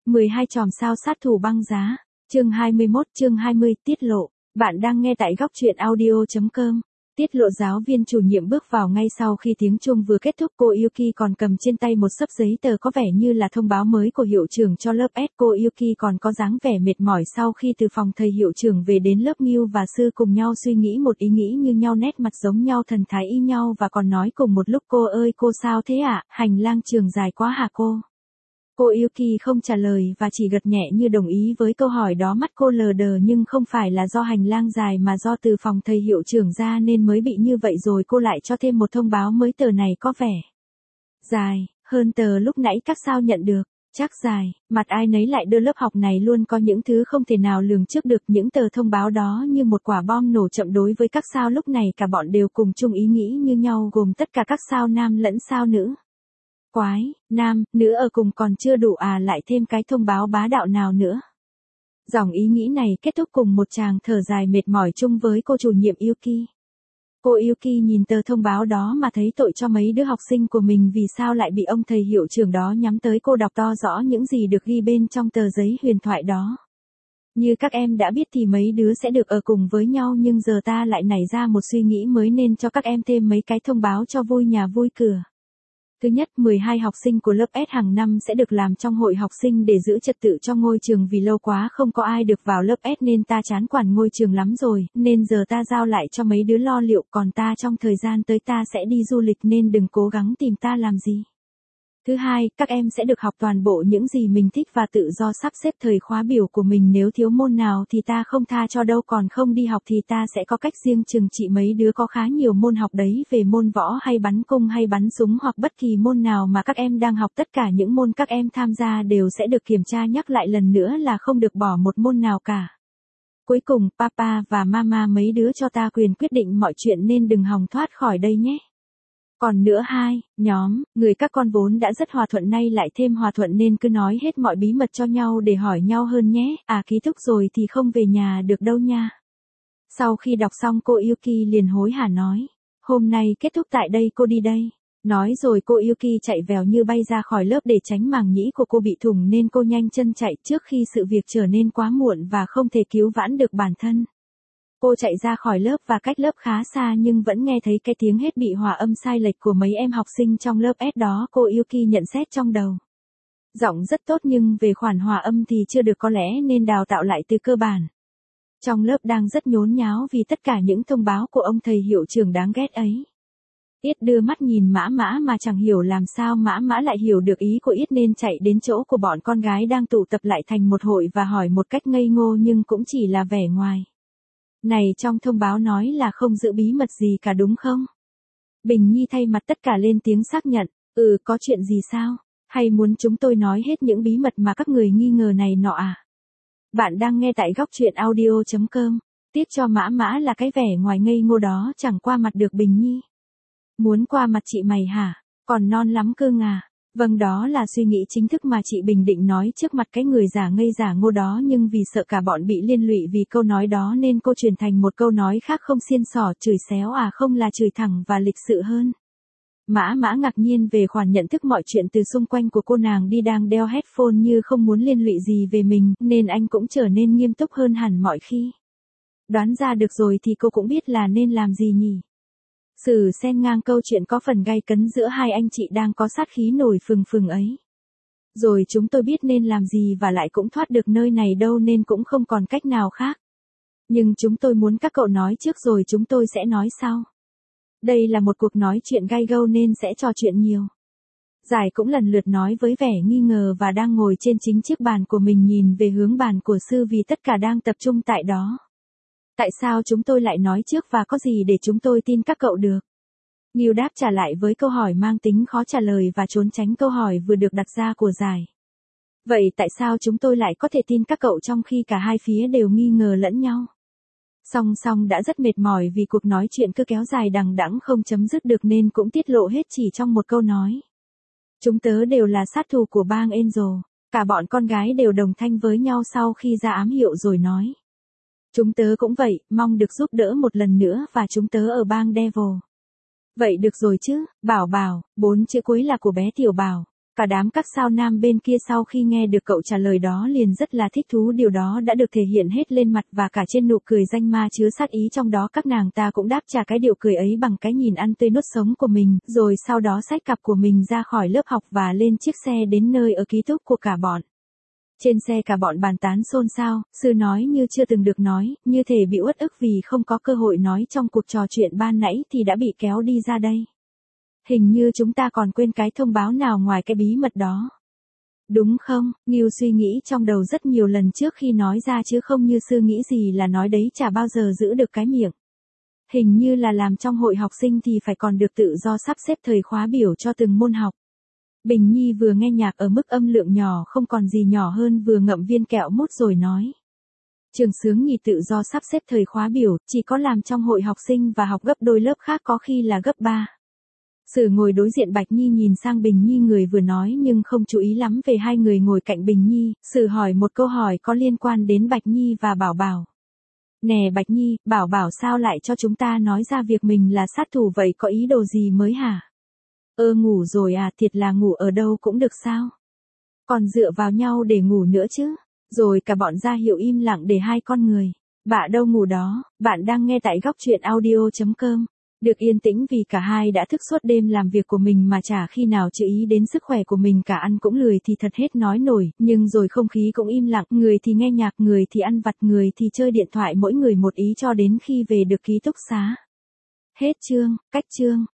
12 chòm sao sát thủ băng giá. Chương 21, chương 20, tiết lộ. Bạn đang nghe tại góc truyện audio.com. Tiết lộ giáo viên chủ nhiệm bước vào ngay sau khi tiếng chuông vừa kết thúc. Cô Yuki còn cầm trên tay một xấp giấy tờ có vẻ như là thông báo mới của hiệu trưởng cho lớp S. Cô Yuki còn có dáng vẻ mệt mỏi sau khi từ phòng thầy hiệu trưởng về đến lớp. Ngưu và Sư cùng nhau suy nghĩ một ý nghĩ như nhau, nét mặt giống nhau, thần thái y nhau và còn nói cùng một lúc: cô ơi, cô sao thế ạ? Hành lang trường dài quá hả cô? Cô Yuki không trả lời và chỉ gật nhẹ như đồng ý với câu hỏi đó. Mắt cô lờ đờ, nhưng không phải là do hành lang dài mà do từ phòng thầy hiệu trưởng ra nên mới bị như vậy. Rồi cô lại cho thêm một thông báo mới: tờ này có vẻ dài hơn tờ lúc nãy các sao nhận được. Chắc dài. Mặt ai nấy lại đưa. Lớp học này luôn có những thứ không thể nào lường trước được. Những tờ thông báo đó như một quả bom nổ chậm đối với các sao lúc này. Cả bọn đều cùng chung ý nghĩ như nhau, gồm tất cả các sao nam lẫn sao nữ. Quái, nam, nữ ở cùng còn chưa đủ à, lại thêm cái thông báo bá đạo nào nữa. Dòng ý nghĩ này kết thúc cùng một tràng thở dài mệt mỏi chung với cô chủ nhiệm Yuki. Cô Yuki nhìn tờ thông báo đó mà thấy tội cho mấy đứa học sinh của mình. Vì sao lại bị ông thầy hiệu trưởng đó nhắm tới? Cô đọc to rõ những gì được ghi bên trong tờ giấy huyền thoại đó. Như các em đã biết thì mấy đứa sẽ được ở cùng với nhau, nhưng giờ ta lại nảy ra một suy nghĩ mới nên cho các em thêm mấy cái thông báo cho vui nhà vui cửa. Thứ nhất, 12 học sinh của lớp S hàng năm sẽ được làm trong hội học sinh để giữ trật tự cho ngôi trường. Vì lâu quá không có ai được vào lớp S nên ta chán quản ngôi trường lắm rồi, nên giờ ta giao lại cho mấy đứa lo liệu. Còn ta trong thời gian tới ta sẽ đi du lịch nên đừng cố gắng tìm ta làm gì. Thứ hai, các em sẽ được học toàn bộ những gì mình thích và tự do sắp xếp thời khóa biểu của mình. Nếu thiếu môn nào thì ta không tha cho đâu, còn không đi học thì ta sẽ có cách riêng trừng trị mấy đứa có khá nhiều môn học đấy. Về môn võ hay bắn cung hay bắn súng hoặc bất kỳ môn nào mà các em đang học, tất cả những môn các em tham gia đều sẽ được kiểm tra nhắc lại lần nữa là không được bỏ một môn nào cả. Cuối cùng, papa và mama mấy đứa cho ta quyền quyết định mọi chuyện nên đừng hòng thoát khỏi đây nhé. Còn nữa, hai nhóm người các con vốn đã rất hòa thuận, nay lại thêm hòa thuận nên cứ nói hết mọi bí mật cho nhau để hỏi nhau hơn nhé. À, ký túc rồi thì không về nhà được đâu nha. Sau khi đọc xong, cô Yuki liền hối hả nói: hôm nay kết thúc tại đây, cô đi đây. Nói rồi cô Yuki chạy vèo như bay ra khỏi lớp. Để tránh màng nhĩ của cô bị thủng nên cô nhanh chân chạy trước khi sự việc trở nên quá muộn và không thể cứu vãn được bản thân. Cô chạy ra khỏi lớp và cách lớp khá xa nhưng vẫn nghe thấy cái tiếng hết bị hòa âm sai lệch của mấy em học sinh trong lớp S đó. Cô Yuki nhận xét trong đầu. Giọng rất tốt nhưng về khoản hòa âm thì chưa được, có lẽ nên đào tạo lại từ cơ bản. Trong lớp đang rất nhốn nháo vì tất cả những thông báo của ông thầy hiệu trưởng đáng ghét ấy. Yết đưa mắt nhìn Mã Mã mà chẳng hiểu làm sao Mã Mã lại hiểu được ý của Yết nên chạy đến chỗ của bọn con gái đang tụ tập lại thành một hội và hỏi một cách ngây ngô nhưng cũng chỉ là vẻ ngoài: này, trong thông báo nói là không giữ bí mật gì cả đúng không? Bình Nhi thay mặt tất cả lên tiếng xác nhận: có chuyện gì sao? Hay muốn chúng tôi nói hết những bí mật mà các người nghi ngờ này nọ à? Bạn đang nghe tại góc truyện audio.com. Tiếc cho Mã Mã là cái vẻ ngoài ngây ngô đó chẳng qua mặt được Bình Nhi. Muốn qua mặt chị mày hả? Còn non lắm cơ à? Vâng, đó là suy nghĩ chính thức mà chị Bình định nói trước mặt cái người giả ngây giả ngô đó, nhưng vì sợ cả bọn bị liên lụy vì câu nói đó nên cô chuyển thành một câu nói khác không xiên xỏ: chửi xéo à? Không, là chửi thẳng và lịch sự hơn. Mã Mã ngạc nhiên về khoản nhận thức mọi chuyện từ xung quanh của cô. Nàng đi đang đeo headphone như không muốn liên lụy gì về mình, nên anh cũng trở nên nghiêm túc hơn hẳn mọi khi. Đoán ra được rồi thì cô cũng biết là nên làm gì nhỉ? Sử xen ngang câu chuyện có phần gay cấn giữa hai anh chị đang có sát khí nổi phừng phừng ấy. Rồi chúng tôi biết nên làm gì và lại cũng thoát được nơi này đâu nên cũng không còn cách nào khác. Nhưng chúng tôi muốn các cậu nói trước rồi chúng tôi sẽ nói sau. Đây là một cuộc nói chuyện gay gâu nên sẽ trò chuyện nhiều. Giải cũng lần lượt nói với vẻ nghi ngờ và đang ngồi trên chính chiếc bàn của mình nhìn về hướng bàn của Sư vì tất cả đang tập trung tại đó. Tại sao chúng tôi lại nói trước và có gì để chúng tôi tin các cậu được? Ngưu đáp trả lại với câu hỏi mang tính khó trả lời và trốn tránh câu hỏi vừa được đặt ra của Giải. Vậy tại sao chúng tôi lại có thể tin các cậu trong khi cả hai phía đều nghi ngờ lẫn nhau? Song song đã rất mệt mỏi vì cuộc nói chuyện cứ kéo dài đằng đẵng không chấm dứt được nên cũng tiết lộ hết chỉ trong một câu nói. Chúng tớ đều là sát thủ của bang Angel. Cả bọn con gái đều đồng thanh với nhau sau khi ra ám hiệu rồi nói: chúng tớ cũng vậy, mong được giúp đỡ một lần nữa và chúng tớ ở bang Devil. Vậy được rồi chứ, Bảo Bảo, 4 chữ cuối là của bé Tiểu Bảo. Cả đám các sao nam bên kia sau khi nghe được cậu trả lời đó liền rất là thích thú, điều đó đã được thể hiện hết lên mặt và cả trên nụ cười danh ma chứa sát ý trong đó. Các nàng ta cũng đáp trả cái điệu cười ấy bằng cái nhìn ăn tươi nuốt sống của mình, rồi sau đó xách cặp của mình ra khỏi lớp học và lên chiếc xe đến nơi ở ký túc của cả bọn. Trên xe cả bọn bàn tán xôn xao, sư nói như chưa từng được nói, như thể bị uất ức vì không có cơ hội nói trong cuộc trò chuyện ban nãy thì đã bị kéo đi ra đây. Hình như chúng ta còn quên cái thông báo nào ngoài cái bí mật đó. Đúng không? Ngưu suy nghĩ trong đầu rất nhiều lần trước khi nói ra chứ không như sư nghĩ gì là nói đấy chả bao giờ giữ được cái miệng. Hình như là làm trong hội học sinh thì phải còn được tự do sắp xếp thời khóa biểu cho từng môn học. Bình Nhi vừa nghe nhạc ở mức âm lượng nhỏ không còn gì nhỏ hơn vừa ngậm viên kẹo mút rồi nói. Trường Sướng Nhì tự do sắp xếp thời khóa biểu, chỉ có làm trong hội học sinh và học gấp đôi lớp khác có khi là gấp 3. Sử ngồi đối diện Bạch Nhi nhìn sang Bình Nhi, người vừa nói nhưng không chú ý lắm về hai người ngồi cạnh Bình Nhi. Sử hỏi một câu hỏi có liên quan đến Bạch Nhi và Bảo Bảo. Nè Bạch Nhi, Bảo Bảo sao lại cho chúng ta nói ra việc mình là sát thủ vậy, có ý đồ gì mới hả? Ngủ rồi à, thiệt là ngủ ở đâu cũng được sao? Còn dựa vào nhau để ngủ nữa chứ? Rồi cả bọn ra hiệu im lặng để hai con người. Bạ đâu ngủ đó, bạn đang nghe tại góc truyện audio.com. Được yên tĩnh vì cả hai đã thức suốt đêm làm việc của mình mà chả khi nào chú ý đến sức khỏe của mình cả, ăn cũng lười thì thật hết nói nổi, nhưng rồi không khí cũng im lặng, người thì nghe nhạc, người thì ăn vặt, người thì chơi điện thoại, mỗi người một ý cho đến khi về được ký túc xá. Hết chương, cách chương.